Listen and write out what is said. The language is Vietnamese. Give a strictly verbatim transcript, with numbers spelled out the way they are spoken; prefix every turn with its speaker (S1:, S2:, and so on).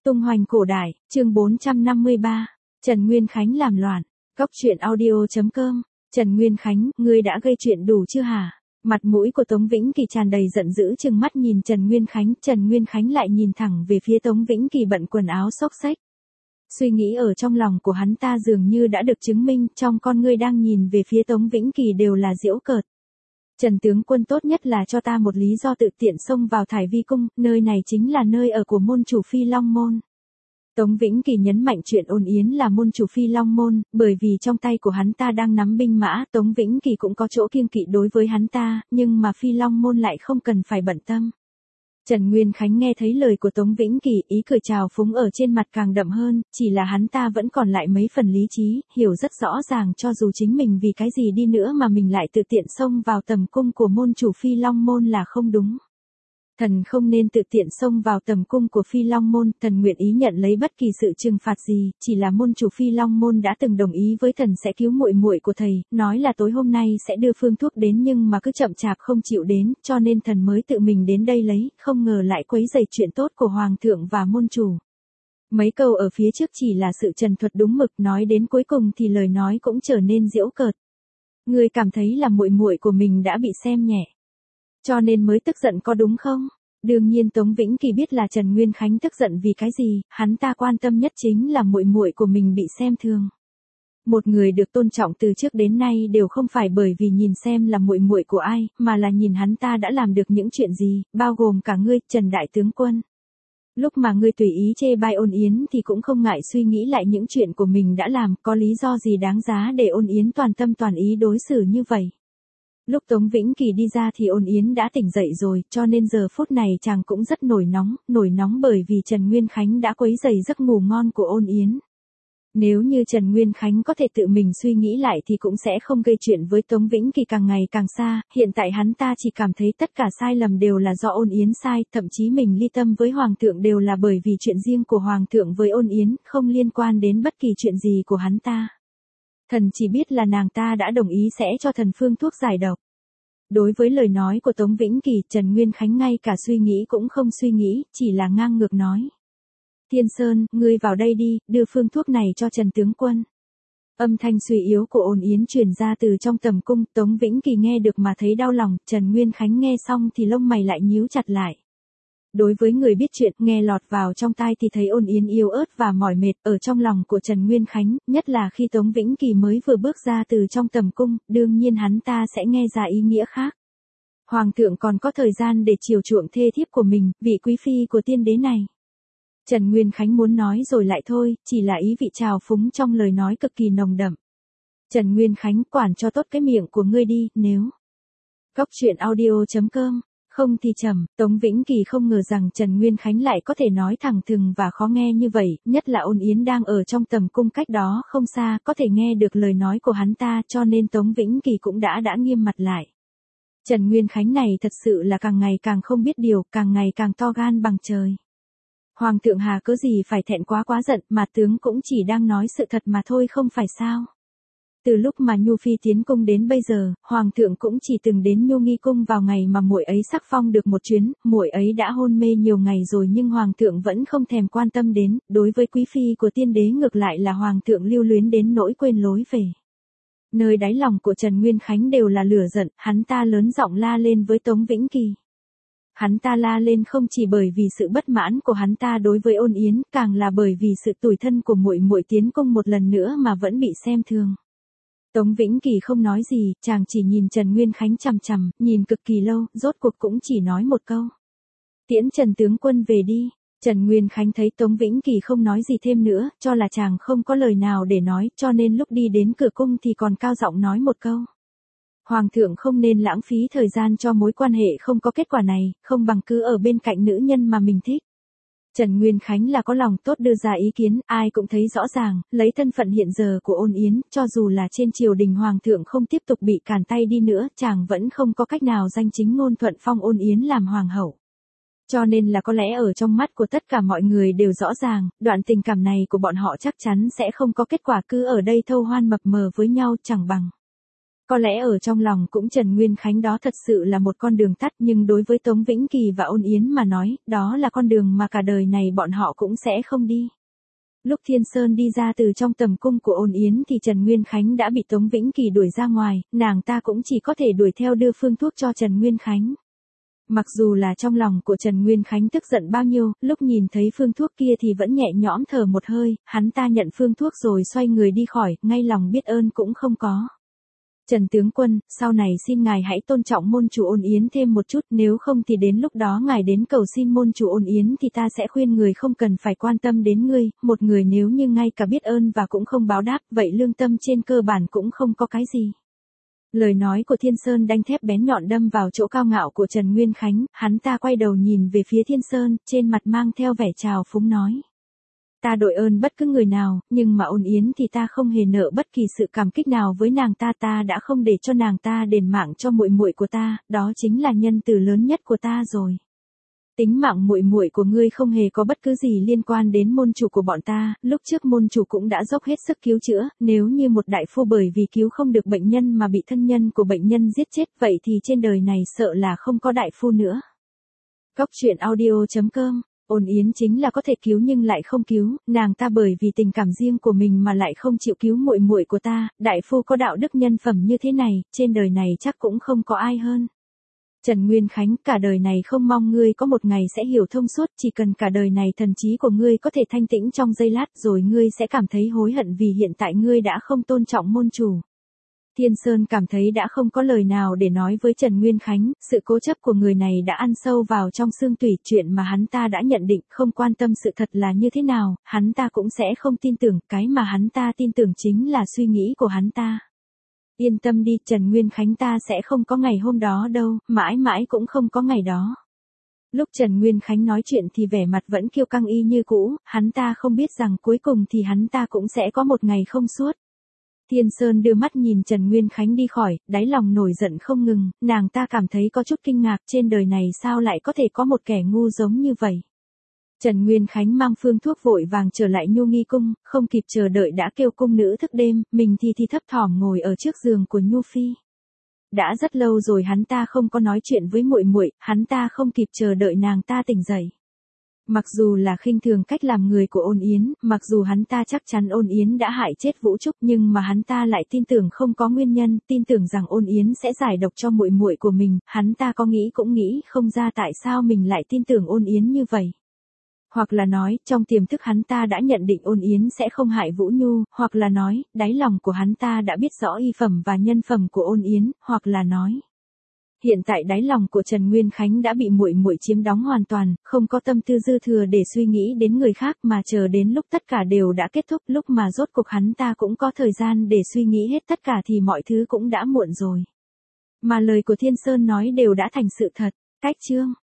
S1: Tung hoành cổ đại, chương bốn trăm năm mươi ba, Trần Nguyên Khánh làm loạn, Cóc truyện audio chấm com, Trần Nguyên Khánh, ngươi đã gây chuyện đủ chưa hả? Mặt mũi của Tống Vĩnh Kỳ tràn đầy giận dữ trừng mắt nhìn Trần Nguyên Khánh, Trần Nguyên Khánh lại nhìn thẳng về phía Tống Vĩnh Kỳ bận quần áo xốc xếch. Suy nghĩ ở trong lòng của hắn ta dường như đã được chứng minh, trong con ngươi đang nhìn về phía Tống Vĩnh Kỳ đều là giễu cợt. Trần tướng quân tốt nhất là cho ta một lý do tự tiện xông vào Thải Vi cung, nơi này chính là nơi ở của môn chủ Phi Long môn. Tống Vĩnh Kỳ nhấn mạnh chuyện Ôn Yến là môn chủ Phi Long môn, bởi vì trong tay của hắn ta đang nắm binh mã, Tống Vĩnh Kỳ cũng có chỗ kiêng kỵ đối với hắn ta, nhưng mà Phi Long môn lại không cần phải bận tâm. Trần Nguyên Khánh nghe thấy lời của Tống Vĩnh Kỳ, ý cười trào phúng ở trên mặt càng đậm hơn, chỉ là hắn ta vẫn còn lại mấy phần lý trí, hiểu rất rõ ràng cho dù chính mình vì cái gì đi nữa mà mình lại tự tiện xông vào tầm cung của môn chủ Phi Long môn là không đúng. Thần không nên tự tiện xông vào tầm cung của Phi Long môn, thần nguyện ý nhận lấy bất kỳ sự trừng phạt gì, chỉ là môn chủ Phi Long môn đã từng đồng ý với thần sẽ cứu muội muội của thầy, nói là tối hôm nay sẽ đưa phương thuốc đến nhưng mà cứ chậm chạp không chịu đến, cho nên thần mới tự mình đến đây lấy, không ngờ lại quấy rầy chuyện tốt của hoàng thượng và môn chủ. Mấy câu ở phía trước chỉ là sự trần thuật đúng mực, nói đến cuối cùng thì lời nói cũng trở nên giễu cợt. Ngươi cảm thấy là muội muội của mình đã bị xem nhẹ, cho nên mới tức giận có đúng không? Đương nhiên Tống Vĩnh Kỳ biết là Trần Nguyên Khánh tức giận vì cái gì, hắn ta quan tâm nhất chính là muội muội của mình bị xem thường. Một người được tôn trọng từ trước đến nay đều không phải bởi vì nhìn xem là muội muội của ai, mà là nhìn hắn ta đã làm được những chuyện gì, bao gồm cả ngươi, Trần Đại Tướng Quân. Lúc mà ngươi tùy ý chê bai Ôn Yến thì cũng không ngại suy nghĩ lại những chuyện của mình đã làm, có lý do gì đáng giá để Ôn Yến toàn tâm toàn ý đối xử như vậy. Lúc Tống Vĩnh Kỳ đi ra thì Ôn Yến đã tỉnh dậy rồi, cho nên giờ phút này chàng cũng rất nổi nóng, nổi nóng bởi vì Trần Nguyên Khánh đã quấy rầy giấc ngủ ngon của Ôn Yến. Nếu như Trần Nguyên Khánh có thể tự mình suy nghĩ lại thì cũng sẽ không gây chuyện với Tống Vĩnh Kỳ càng ngày càng xa, hiện tại hắn ta chỉ cảm thấy tất cả sai lầm đều là do Ôn Yến sai, thậm chí mình ly tâm với Hoàng thượng đều là bởi vì chuyện riêng của Hoàng thượng với Ôn Yến, không liên quan đến bất kỳ chuyện gì của hắn ta. Thần chỉ biết là nàng ta đã đồng ý sẽ cho thần phương thuốc giải độc. Đối với lời nói của Tống Vĩnh Kỳ, Trần Nguyên Khánh ngay cả suy nghĩ cũng không suy nghĩ, chỉ là ngang ngược nói. Thiên Sơn, ngươi vào đây đi, đưa phương thuốc này cho Trần Tướng Quân. Âm thanh suy yếu của Ôn Yến truyền ra từ trong tầm cung, Tống Vĩnh Kỳ nghe được mà thấy đau lòng, Trần Nguyên Khánh nghe xong thì lông mày lại nhíu chặt lại. Đối với người biết chuyện, nghe lọt vào trong tai thì thấy Ôn Yến yếu ớt và mỏi mệt ở trong lòng của Trần Nguyên Khánh, nhất là khi Tống Vĩnh Kỳ mới vừa bước ra từ trong tầm cung, đương nhiên hắn ta sẽ nghe ra ý nghĩa khác. Hoàng thượng còn có thời gian để chiều chuộng thê thiếp của mình, vị quý phi của tiên đế này. Trần Nguyên Khánh muốn nói rồi lại thôi, chỉ là ý vị trào phúng trong lời nói cực kỳ nồng đậm. Trần Nguyên Khánh, quản cho tốt cái miệng của ngươi đi, nếu. Cóc truyện audio chấm com. Không thì trầm, Tống Vĩnh Kỳ không ngờ rằng Trần Nguyên Khánh lại có thể nói thẳng thừng và khó nghe như vậy, nhất là Ôn Yến đang ở trong tầm cung cách đó không xa, có thể nghe được lời nói của hắn ta, cho nên Tống Vĩnh Kỳ cũng đã đã nghiêm mặt lại. Trần Nguyên Khánh này thật sự là càng ngày càng không biết điều, càng ngày càng to gan bằng trời. Hoàng thượng hà cớ gì phải thẹn quá quá giận, mà tướng cũng chỉ đang nói sự thật mà thôi không phải sao. Từ lúc mà Nhu Phi tiến cung đến bây giờ, Hoàng thượng cũng chỉ từng đến Nhu Nghi cung vào ngày mà muội ấy sắc phong được một chuyến, muội ấy đã hôn mê nhiều ngày rồi nhưng Hoàng thượng vẫn không thèm quan tâm đến, đối với quý phi của tiên đế ngược lại là Hoàng thượng lưu luyến đến nỗi quên lối về. Nơi đáy lòng của Trần Nguyên Khánh đều là lửa giận, hắn ta lớn giọng la lên với Tống Vĩnh Kỳ. Hắn ta la lên không chỉ bởi vì sự bất mãn của hắn ta đối với Ôn Yến, càng là bởi vì sự tủi thân của muội muội tiến cung một lần nữa mà vẫn bị xem thường. Tống Vĩnh Kỳ không nói gì, chàng chỉ nhìn Trần Nguyên Khánh chằm chằm, nhìn cực kỳ lâu, rốt cuộc cũng chỉ nói một câu. Tiễn Trần Tướng Quân về đi. Trần Nguyên Khánh thấy Tống Vĩnh Kỳ không nói gì thêm nữa, cho là chàng không có lời nào để nói, cho nên lúc đi đến cửa cung thì còn cao giọng nói một câu. Hoàng thượng không nên lãng phí thời gian cho mối quan hệ không có kết quả này, không bằng cứ ở bên cạnh nữ nhân mà mình thích. Trần Nguyên Khánh là có lòng tốt đưa ra ý kiến, ai cũng thấy rõ ràng, lấy thân phận hiện giờ của Ôn Yến, cho dù là trên triều đình Hoàng thượng không tiếp tục bị cản tay đi nữa, chàng vẫn không có cách nào danh chính ngôn thuận phong Ôn Yến làm hoàng hậu. Cho nên là có lẽ ở trong mắt của tất cả mọi người đều rõ ràng, đoạn tình cảm này của bọn họ chắc chắn sẽ không có kết quả, cứ ở đây thâu hoan mập mờ với nhau chẳng bằng. Có lẽ ở trong lòng cũng Trần Nguyên Khánh đó thật sự là một con đường tắt, nhưng đối với Tống Vĩnh Kỳ và Ôn Yến mà nói, đó là con đường mà cả đời này bọn họ cũng sẽ không đi. Lúc Thiên Sơn đi ra từ trong tầm cung của Ôn Yến thì Trần Nguyên Khánh đã bị Tống Vĩnh Kỳ đuổi ra ngoài, nàng ta cũng chỉ có thể đuổi theo đưa phương thuốc cho Trần Nguyên Khánh. Mặc dù là trong lòng của Trần Nguyên Khánh tức giận bao nhiêu, lúc nhìn thấy phương thuốc kia thì vẫn nhẹ nhõm thở một hơi, hắn ta nhận phương thuốc rồi xoay người đi khỏi, ngay lòng biết ơn cũng không có. Trần tướng quân, sau này xin ngài hãy tôn trọng môn chủ Ôn Yến thêm một chút, nếu không thì đến lúc đó ngài đến cầu xin môn chủ Ôn Yến thì ta sẽ khuyên người không cần phải quan tâm đến ngươi, một người nếu như ngay cả biết ơn và cũng không báo đáp, vậy lương tâm trên cơ bản cũng không có cái gì. Lời nói của Thiên Sơn đanh thép bén nhọn đâm vào chỗ cao ngạo của Trần Nguyên Khánh, hắn ta quay đầu nhìn về phía Thiên Sơn, trên mặt mang theo vẻ trào phúng nói. Ta đội ơn bất cứ người nào, nhưng mà Ôn Yến thì ta không hề nợ bất kỳ sự cảm kích nào với nàng ta, ta đã không để cho nàng ta đền mạng cho muội muội của ta, đó chính là nhân từ lớn nhất của ta rồi. Tính mạng muội muội của ngươi không hề có bất cứ gì liên quan đến môn chủ của bọn ta, lúc trước môn chủ cũng đã dốc hết sức cứu chữa, nếu như một đại phu bởi vì cứu không được bệnh nhân mà bị thân nhân của bệnh nhân giết chết, vậy thì trên đời này sợ là không có đại phu nữa. Góc truyện audio chấm com. Ôn Yến chính là có thể cứu nhưng lại không cứu, nàng ta bởi vì tình cảm riêng của mình mà lại không chịu cứu muội muội của ta, đại phu có đạo đức nhân phẩm như thế này, trên đời này chắc cũng không có ai hơn. Trần Nguyên Khánh, cả đời này không mong ngươi có một ngày sẽ hiểu thông suốt, chỉ cần cả đời này thần trí của ngươi có thể thanh tĩnh trong giây lát rồi ngươi sẽ cảm thấy hối hận vì hiện tại ngươi đã không tôn trọng môn chủ. Thiên Sơn cảm thấy đã không có lời nào để nói với Trần Nguyên Khánh, sự cố chấp của người này đã ăn sâu vào trong xương tủy, chuyện mà hắn ta đã nhận định không quan tâm sự thật là như thế nào, hắn ta cũng sẽ không tin tưởng, cái mà hắn ta tin tưởng chính là suy nghĩ của hắn ta. Yên tâm đi, Trần Nguyên Khánh, ta sẽ không có ngày hôm đó đâu, mãi mãi cũng không có ngày đó. Lúc Trần Nguyên Khánh nói chuyện thì vẻ mặt vẫn kiêu căng y như cũ, hắn ta không biết rằng cuối cùng thì hắn ta cũng sẽ có một ngày không suốt. Thiên Sơn đưa mắt nhìn Trần Nguyên Khánh đi khỏi, đáy lòng nổi giận không ngừng, nàng ta cảm thấy có chút kinh ngạc, trên đời này sao lại có thể có một kẻ ngu giống như vậy. Trần Nguyên Khánh mang phương thuốc vội vàng trở lại Nhu Nghi cung, không kịp chờ đợi đã kêu cung nữ thức đêm, mình thì thì thấp thỏm ngồi ở trước giường của Nhu Phi. Đã rất lâu rồi hắn ta không có nói chuyện với muội muội, hắn ta không kịp chờ đợi nàng ta tỉnh dậy. Mặc dù là khinh thường cách làm người của Ôn Yến, mặc dù hắn ta chắc chắn Ôn Yến đã hại chết Vũ Trúc, nhưng mà hắn ta lại tin tưởng không có nguyên nhân, tin tưởng rằng Ôn Yến sẽ giải độc cho muội muội của mình, hắn ta có nghĩ cũng nghĩ không ra tại sao mình lại tin tưởng Ôn Yến như vậy. Hoặc là nói, trong tiềm thức hắn ta đã nhận định Ôn Yến sẽ không hại Vũ Nhu, hoặc là nói, đáy lòng của hắn ta đã biết rõ y phẩm và nhân phẩm của Ôn Yến, hoặc là nói, hiện tại đáy lòng của Trần Nguyên Khánh đã bị muội muội chiếm đóng hoàn toàn, không có tâm tư dư thừa để suy nghĩ đến người khác mà chờ đến lúc tất cả đều đã kết thúc, lúc mà rốt cuộc hắn ta cũng có thời gian để suy nghĩ hết tất cả thì mọi thứ cũng đã muộn rồi. Mà lời của Thiên Sơn nói đều đã thành sự thật. Cách chương